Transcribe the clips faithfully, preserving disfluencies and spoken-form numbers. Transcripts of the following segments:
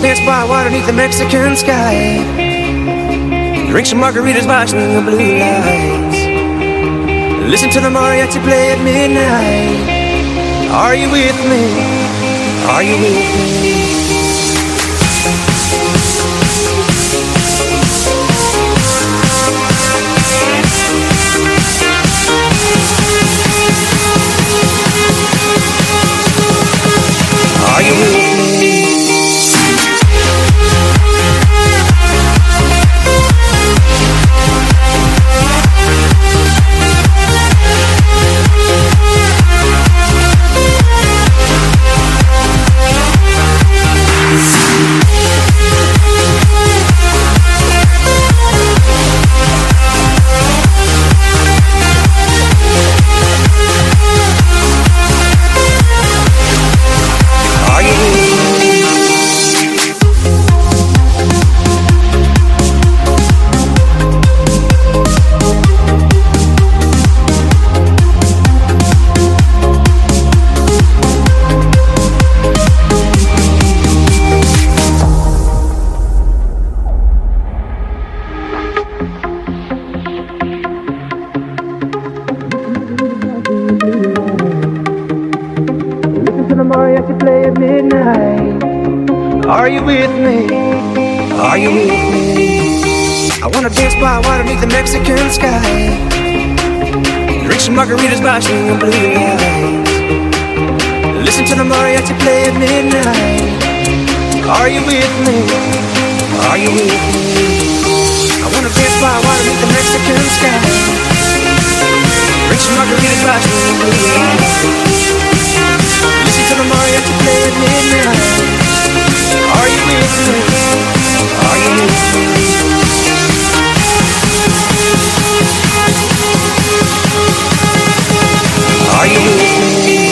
dance by water beneath the Mexican sky. Drink some margaritas watching the blue lights. Listen to the mariachi play at midnight. Are you with me? Are you with me? Are you with me? Are you with me? Are you with me? I wanna dance by water beneath the Mexican sky. Drink some margaritas by the blue lights. Listen to the mariachi play at midnight. Are you with me? Are you with me? I wanna dance by water beneath the Mexican sky. Drink some margaritas by the blue lights. Listen to the mariachi play at midnight. Are you with me? Are you with me? Are you with me?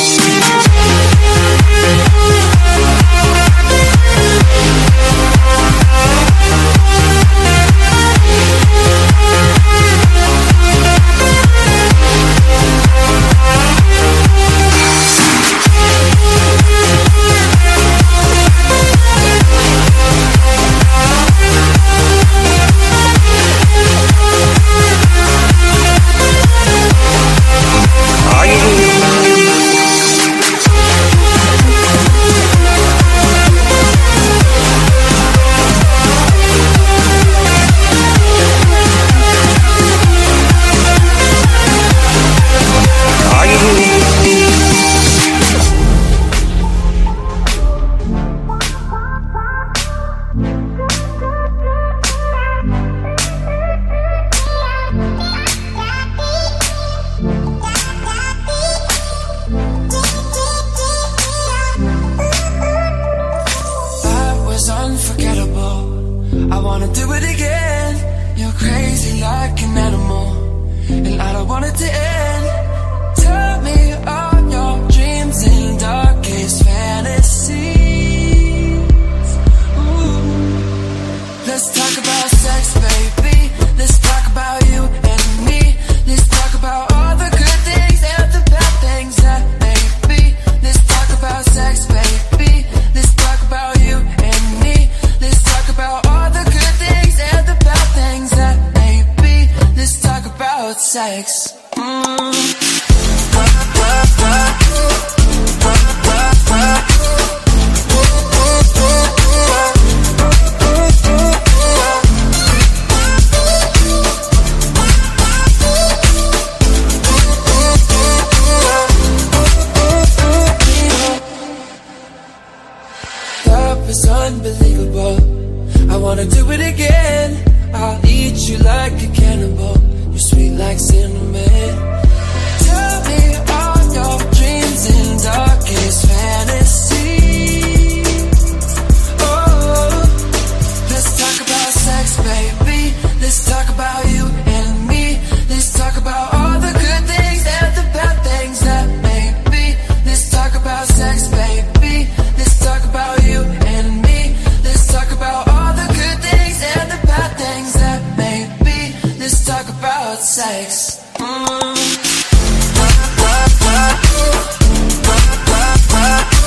Sex. Love is unbelievable. I wanna do it again. I'll eat you like a cannibal. You're sweet like cinnamon. Tell me all your dreams and darkest fantasies. Oh, let's talk about sex, baby. Let's talk about you and me. Let's talk about all the good things and the bad things that may be. Let's talk about sex, baby. Let's talk about you and me. Let's talk about all the good things and the bad things that may be. Let's talk about sex. Mm.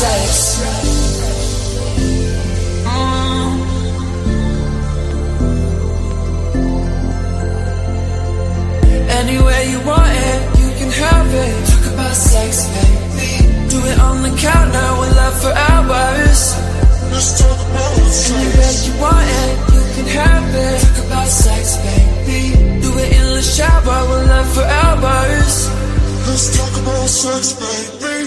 sex. Mm. Anywhere you want it, you can have it. Talk about sex, baby. Do it on the counter, we'll love for hours. Let's talk about sex. Anywhere you want it, you can have it. Talk about sex, baby. Do it in the shower, we'll love for hours. Let's talk about sex, baby.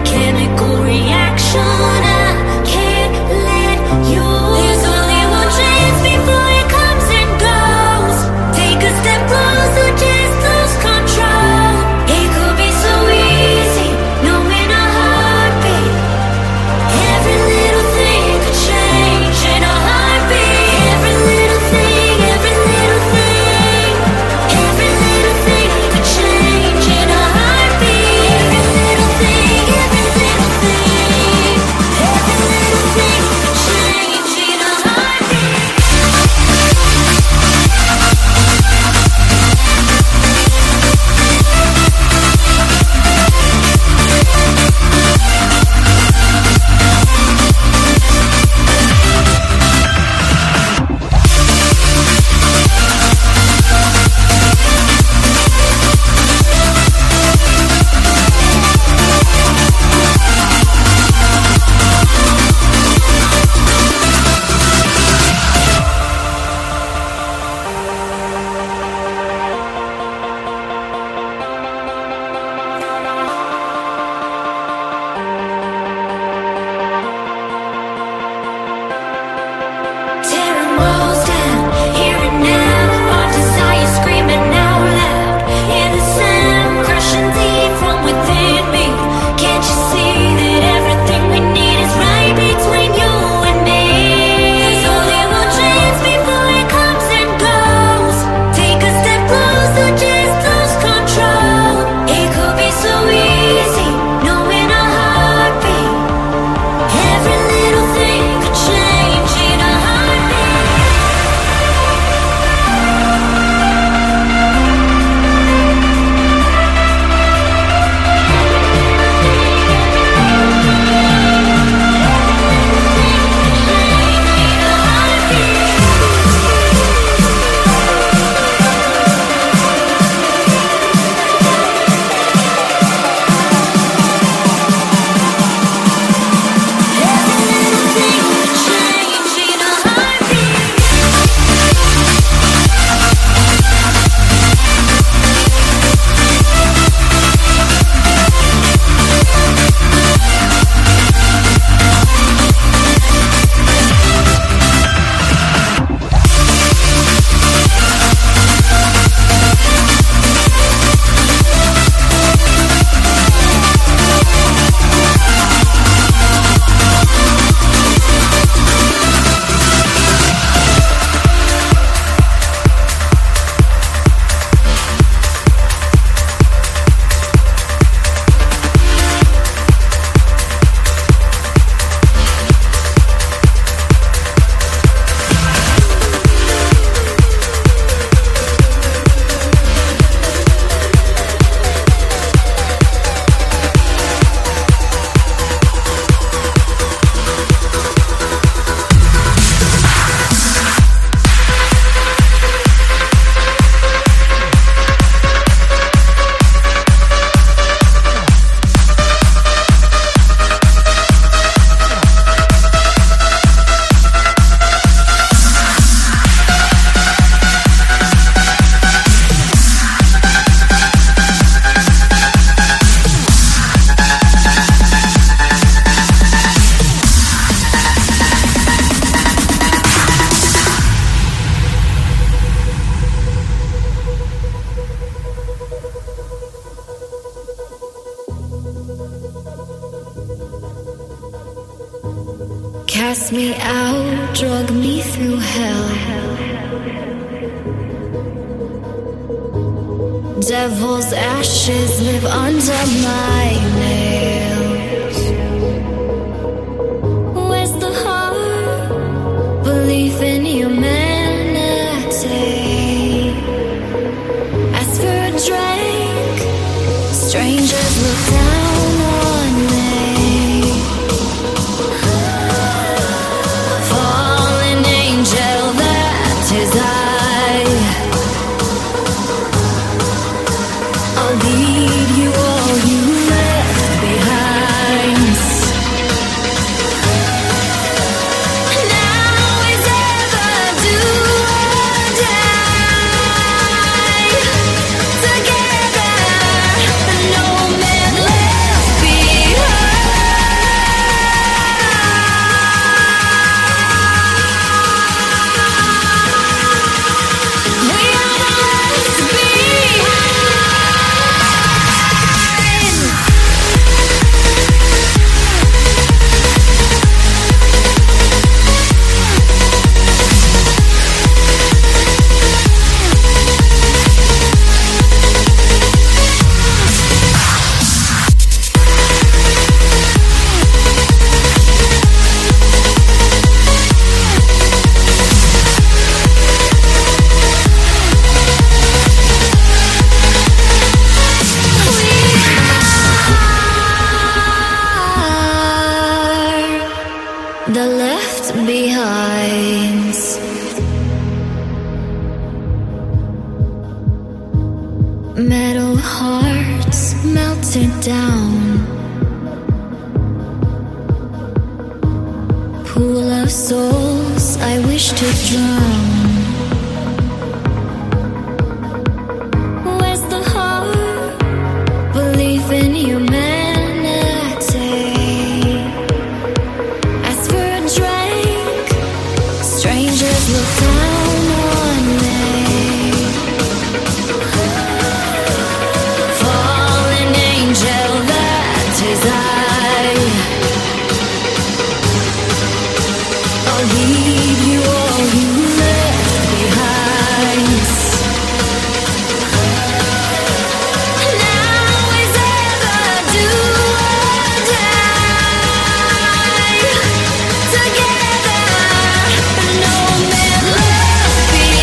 chemical reaction. I can't let you. There's only one chance before it comes and goes. Take a step closer, just lose control. It could be so easy, knowing a heartbeat. Every little thing could change in a heartbeat. Every little thing, every little thing, every little thing could change in a heartbeat. Every little thing, every little thing, every little thing could change in a heartbeat. Tearing walls down, here and now. Our desire screaming out loud. Hear the sound crushing deep from within me. Can't you see that everything we need is right between you and me? There's only one chance before it comes and goes. Take a step closer, just lose control. It could be so easy, knowing a heartbeat. Every little thing could change in a heartbeat. Cast me out, drug me through hell. Devil's ashes live under my nails. Where's the heart? Belief in humanity. Ask for a drink. Strangers look down on me. Fallen angel, that is I. I'll lead you all you left pool of souls I wish to drown. Where's the heart? Belief in humanity. Ask for a drink. Strangers look down on me. Fallen angel, that is I. I'll leave you all you left behind. Now is ever do or die. Together, no man left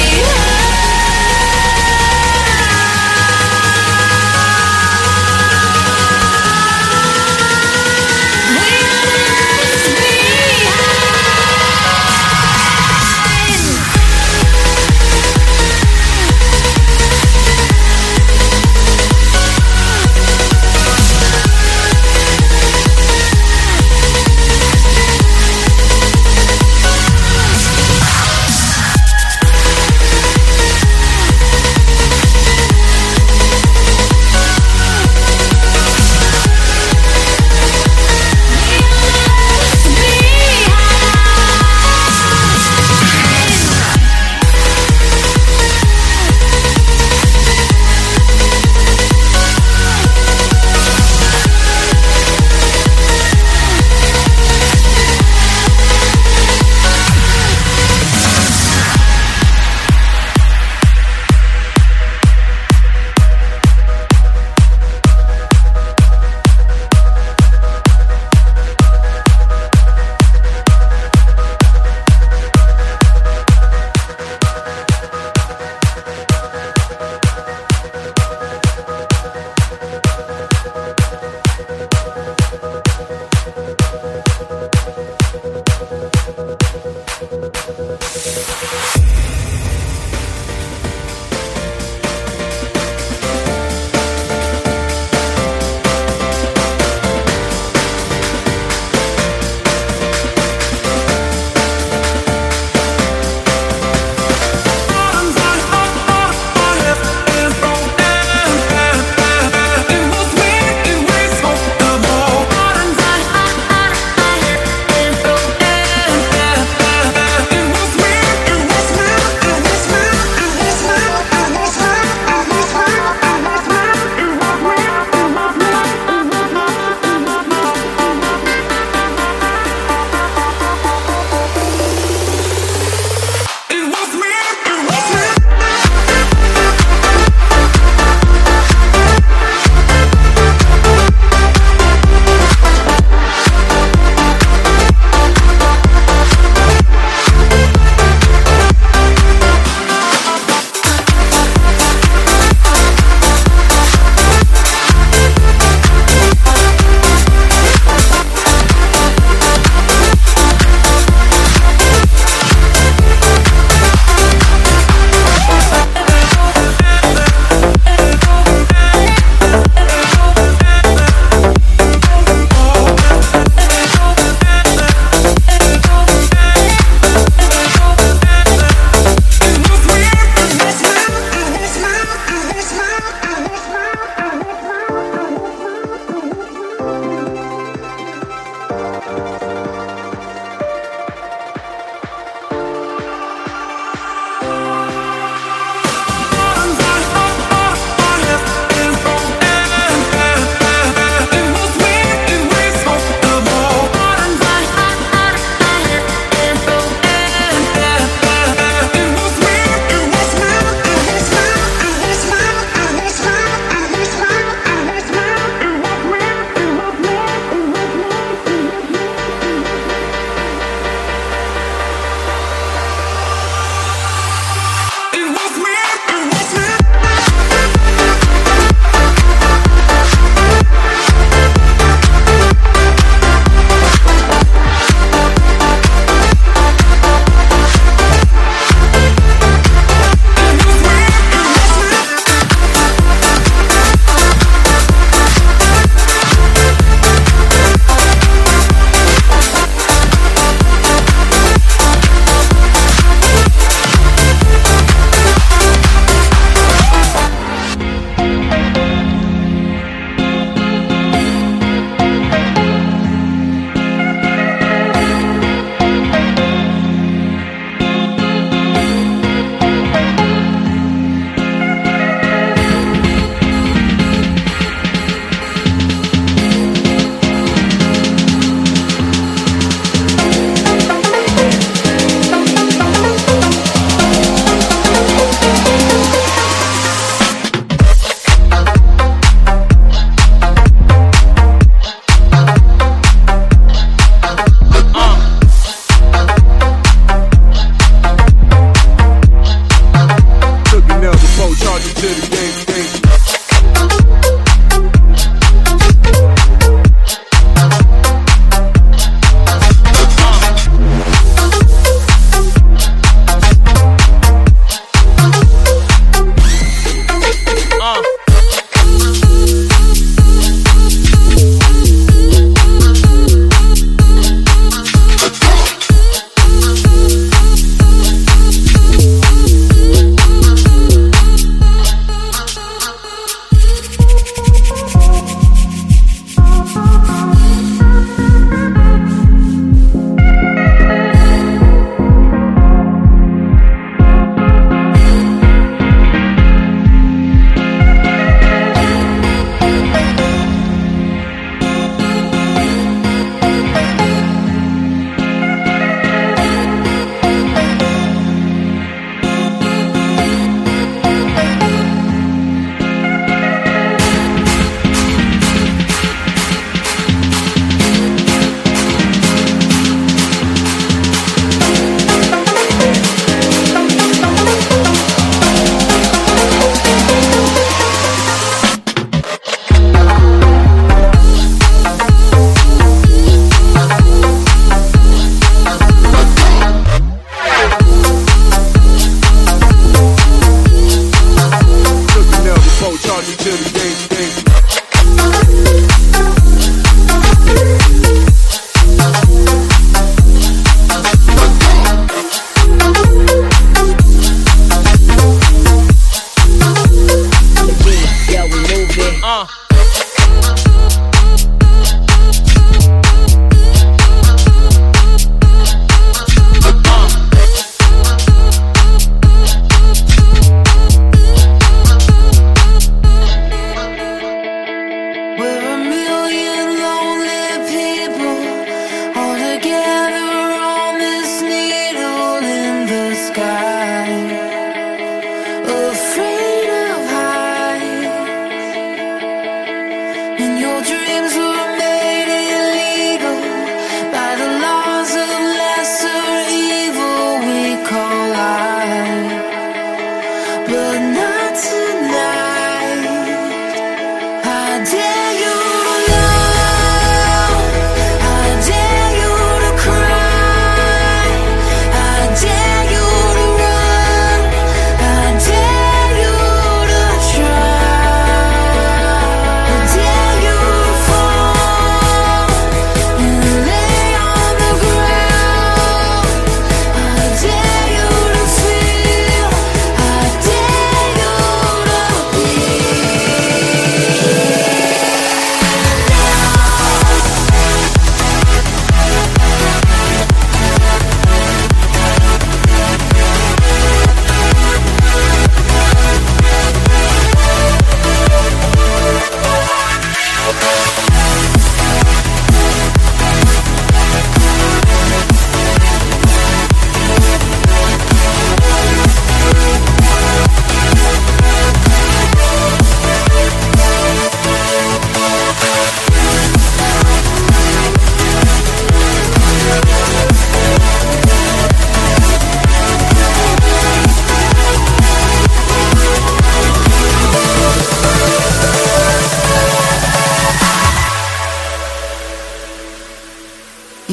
behind. We are left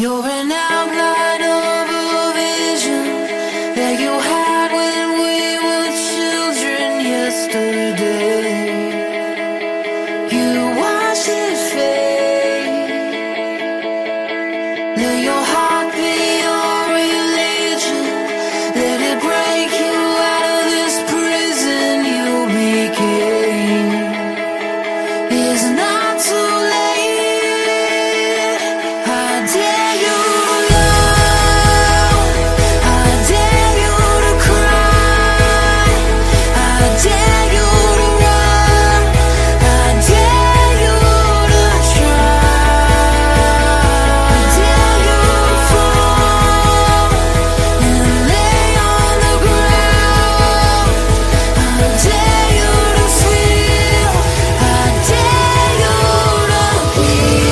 You're an outline of a vision that you had when we were children yesterday. You watched it fade. Let your heart be your religion. Let it break you out of this prison you became. It's not too late. I dare you to love. I dare you to cry. I dare you to run. I dare you to try. I dare you to fall and lay on the ground. I dare you to feel. I dare you to be.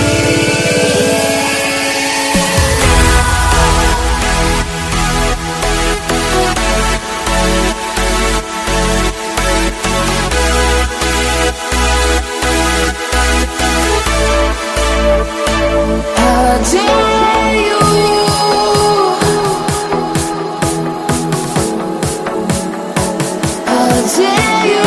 I dare you. I dare you.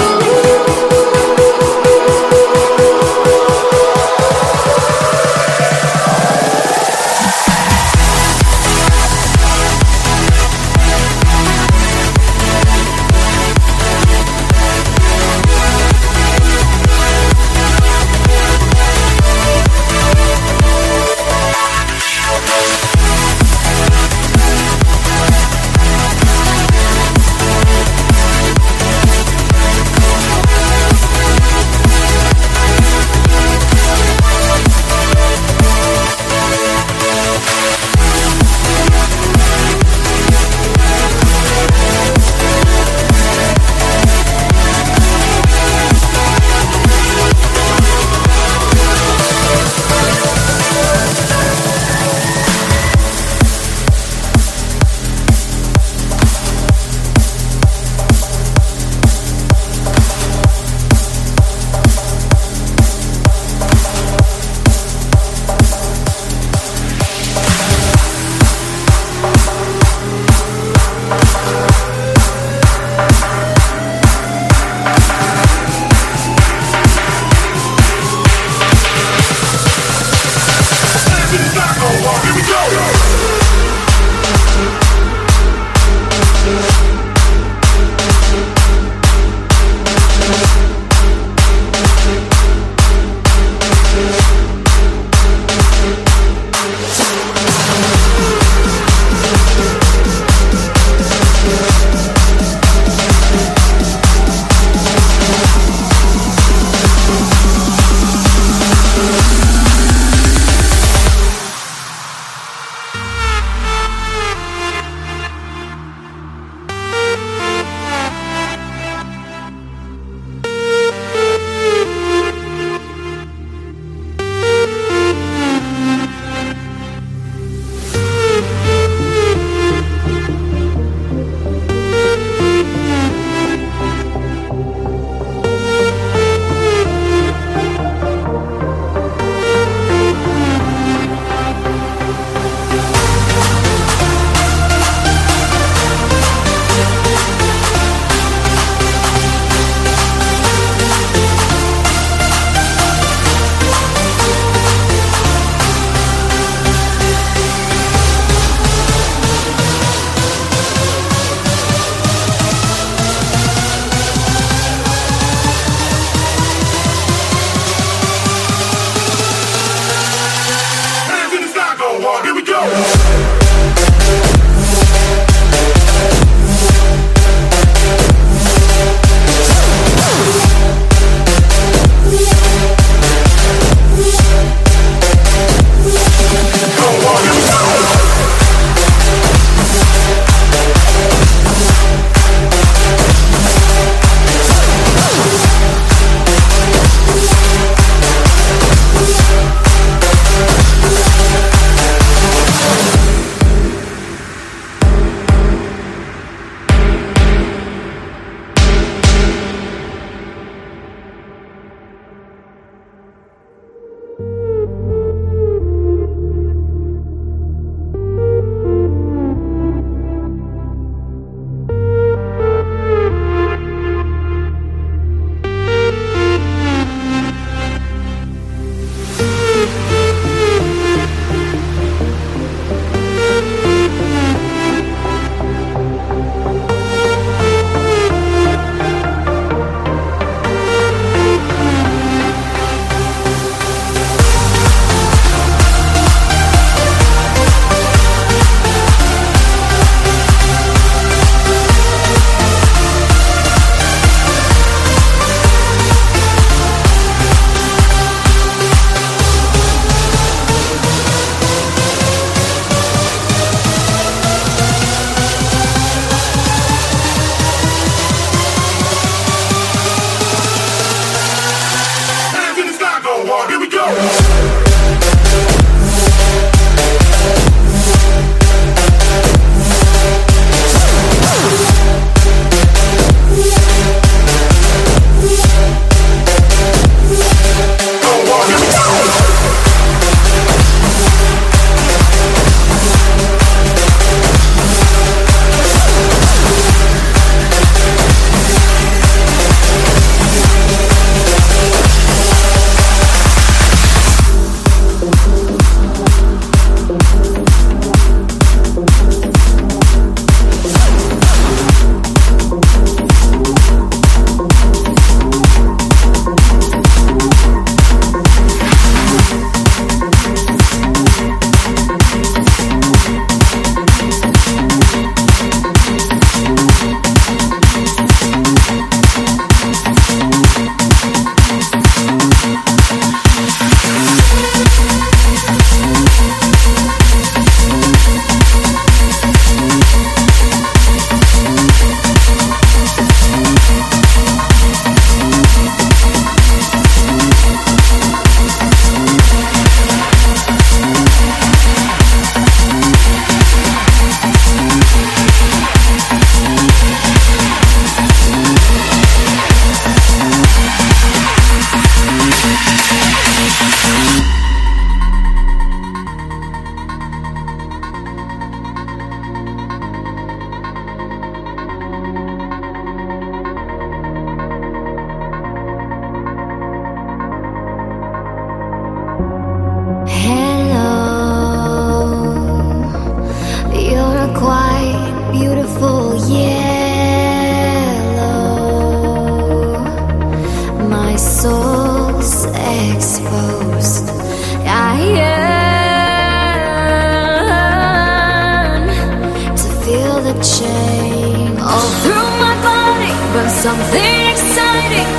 something exciting.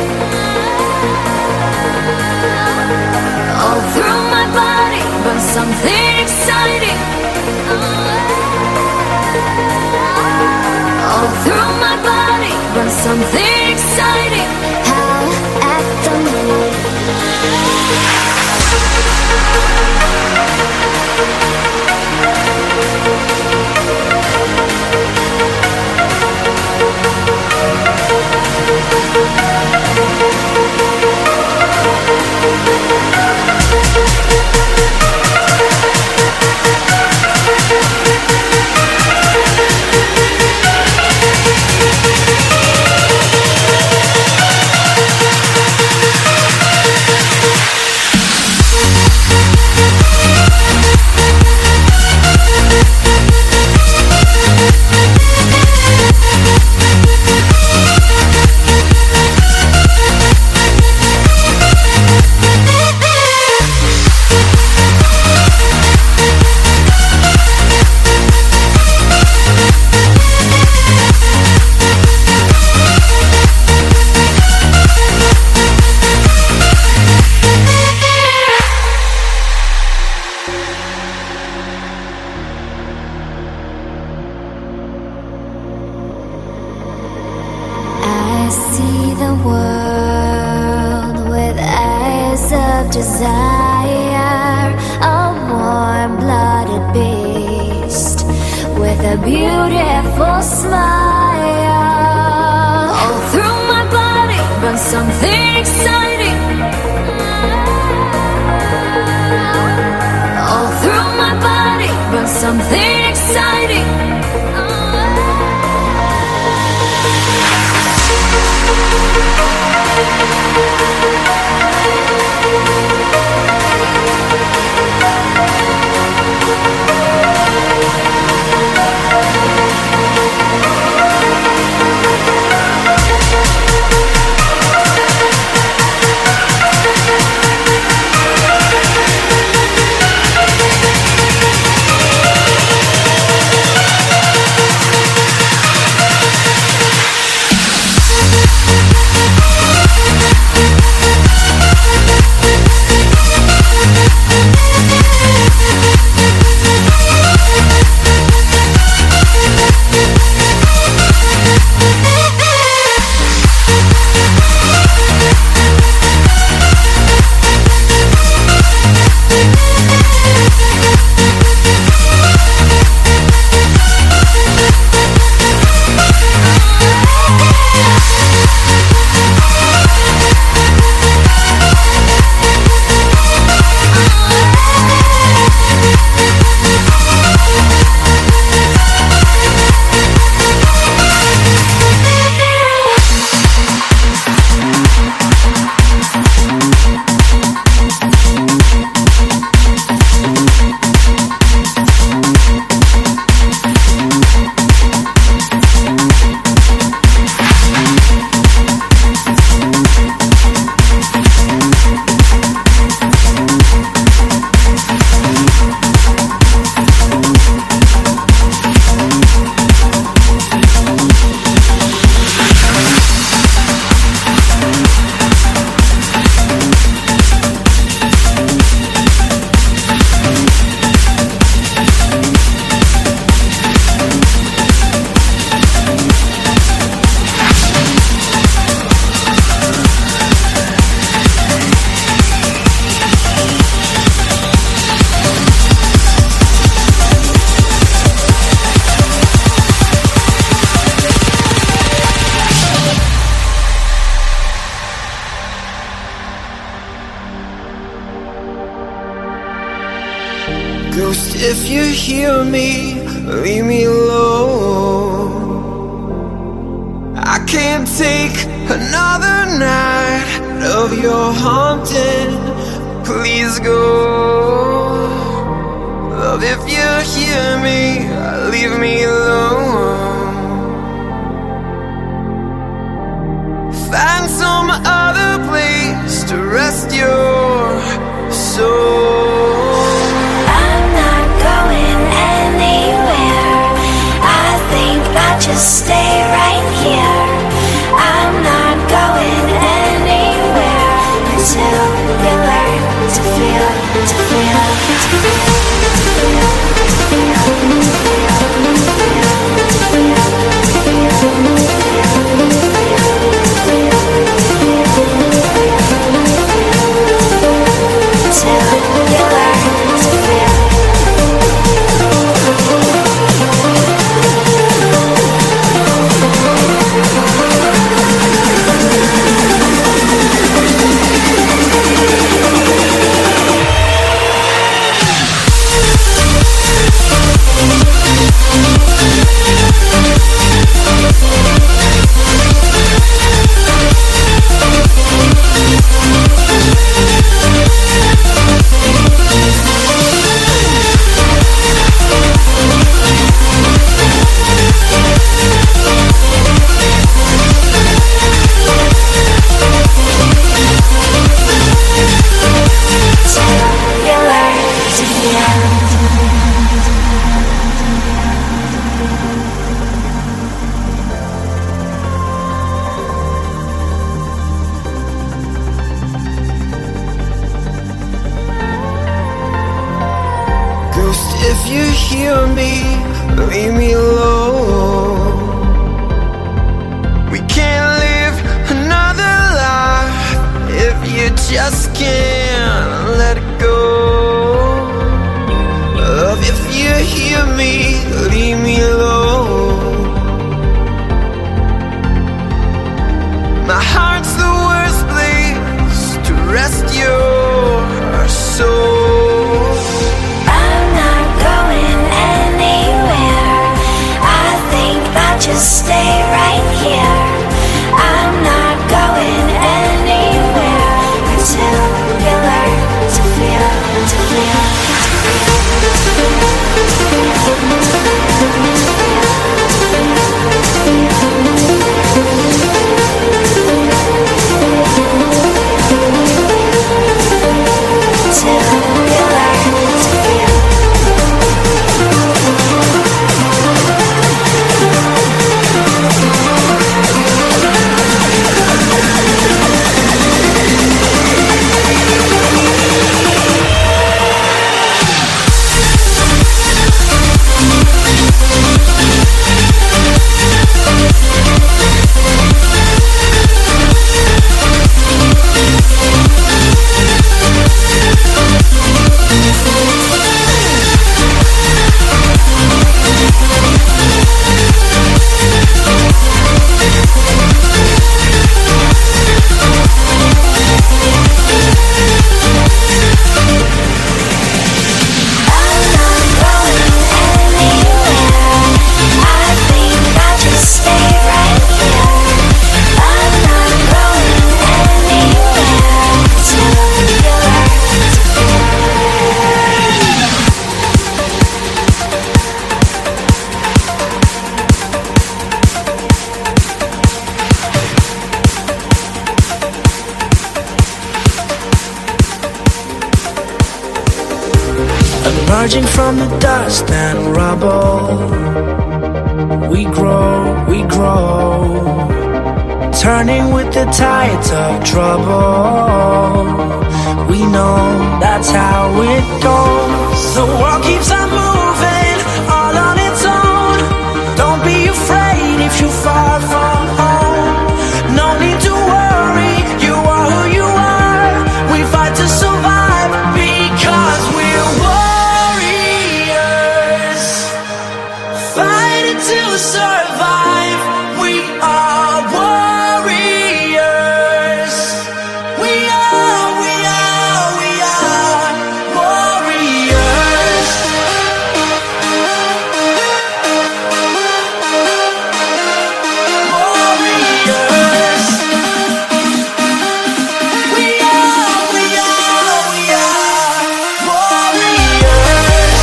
All through my body, but something exciting. All through my body, but something exciting. Howl at the moon. Desire, a warm-blooded beast with a beautiful smile. All through my body runs something exciting. All through my body runs something exciting. Ghost, if you hear me, leave me alone. I can't take another night of your haunting. Please go. Love, if you hear me, leave me alone. Find some other place to rest your soul. I'm not going anywhere. I think I'll just stay right here. if you hear me, leave me alone. We can't live another life if you just can't let it go. Love, if you hear me, leave me alone. My heart's the worst place to rest your soul. I'm not going anywhere. I think I'll just stay right here. I'm not going anywhere until you learn to feel, to feel, to Emerging from the dust and rubble, we grow, we grow, turning with the tides of trouble. We know that's how it goes. The world keeps on moving, all on its own. Don't be afraid if you fall from home. No need to worry, you are who you are. We fight to survive because we're warriors. Fighting to survive, we are warriors. We are, we are, we are warriors. Warriors. We are, we are, we are warriors.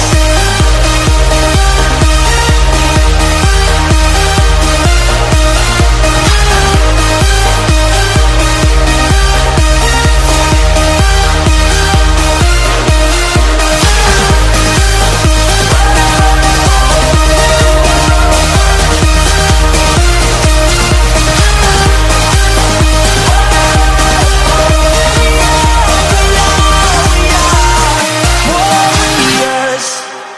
Warriors.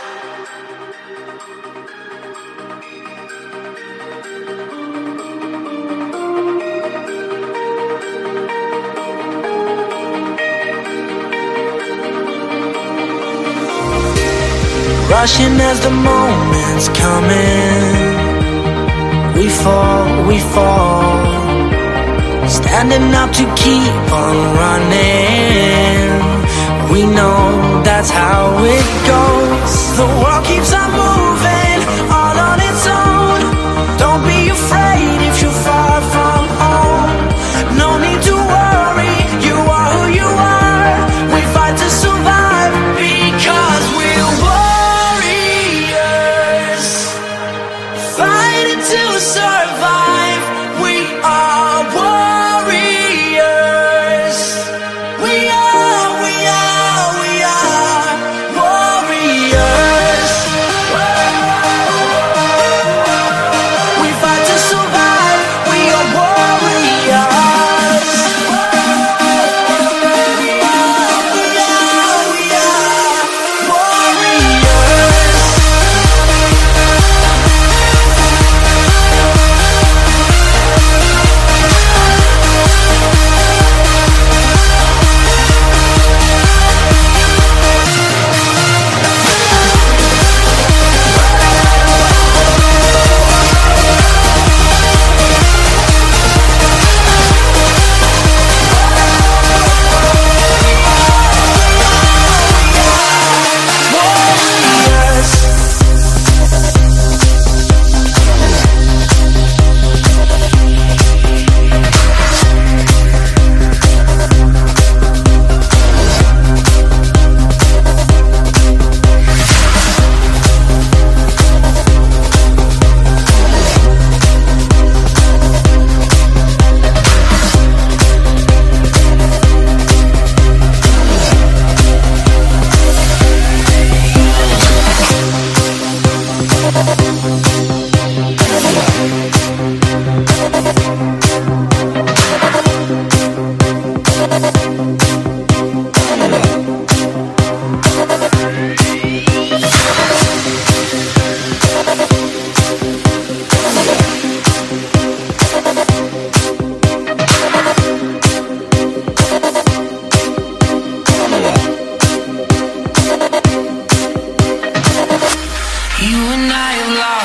Rushing as the moment's coming, we fall, we fall, standing up to keep on running. We know that's how it goes. The world keeps on moving, all on its own. Don't be afraid if you fall from home. No need to worry, you are who you are. We fight to survive because we're warriors. Fighting to survive, we are warriors. We are, we are, we are warriors.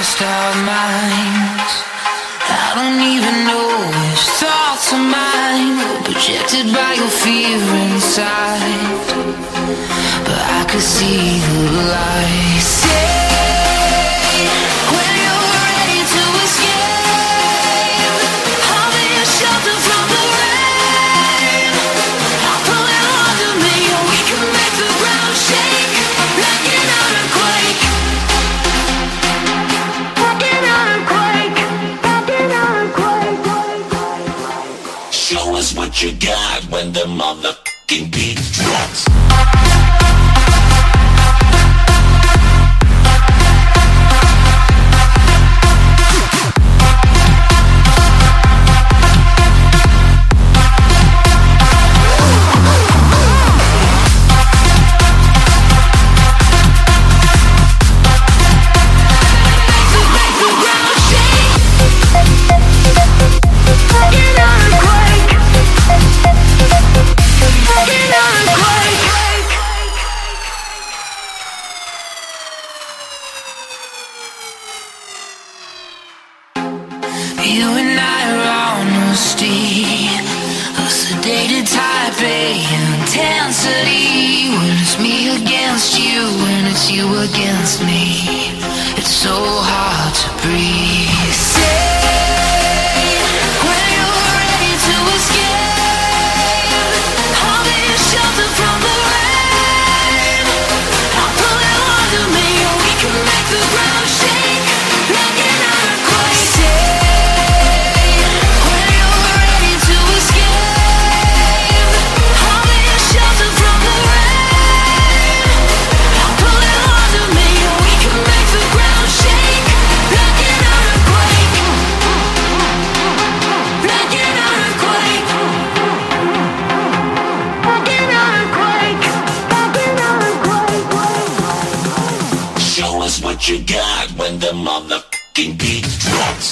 lost our minds. I don't even know which thoughts are mine, projected by your fear inside. But I could see the light. Say, when you're ready to escape, I'll be a shelter from the rain. I'll pull it under me, and we can make the ground shake like an earthquake. Like an earthquake. Like an earthquake. Show us what you got when the motherfucking beat drops. You and I are on a steed, a sedated type A intensity. When it's me against you, when it's you against me, it's so hard to breathe. Say, when you're ready to escape, I'll be a shelter from the rain. I'll pull it under me, and we can make the ground shake like an earthquake. Say, what you got when the motherfucking beat drops.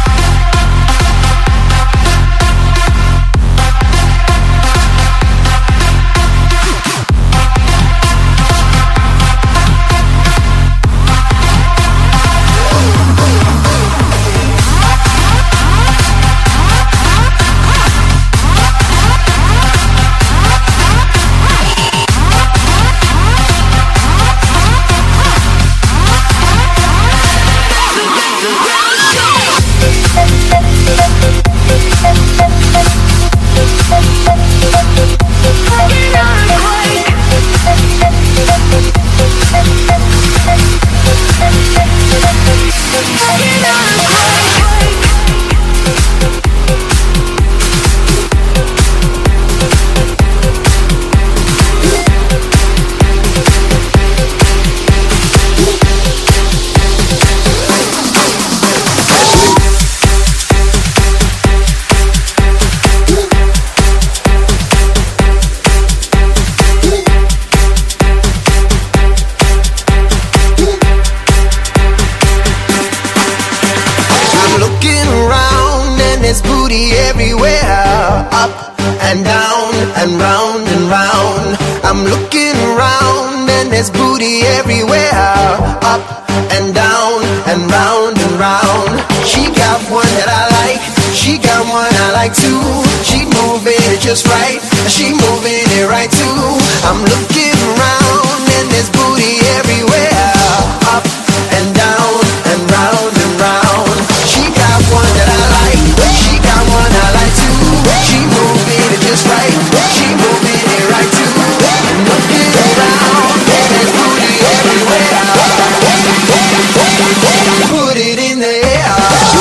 There's booty everywhere, up and down and round and round. I'm looking around and there's booty everywhere, up and down and round and round. She got one that I like, she got one I like too. She moving it just right, she moving it right too. I'm looking around and there's booty everywhere, up and down and round and round. She got one that I like, she got one I like too. She moving it just right, she moving it right too. Looking around and there's booty everywhere. Put it in the air.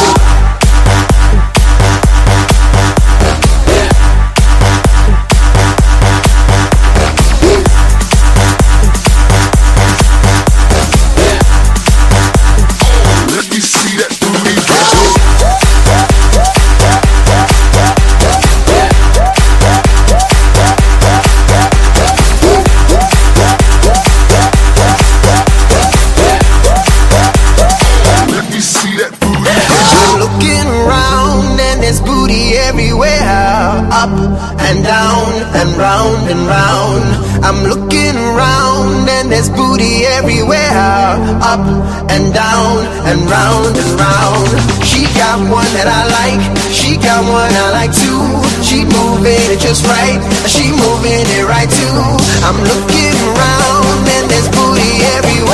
Up and down and round and round. I'm looking around and there's booty everywhere. up and down and round and round. She got one that I like, she got one I like too. She moving it just right, she moving it right too. I'm looking around and there's booty everywhere.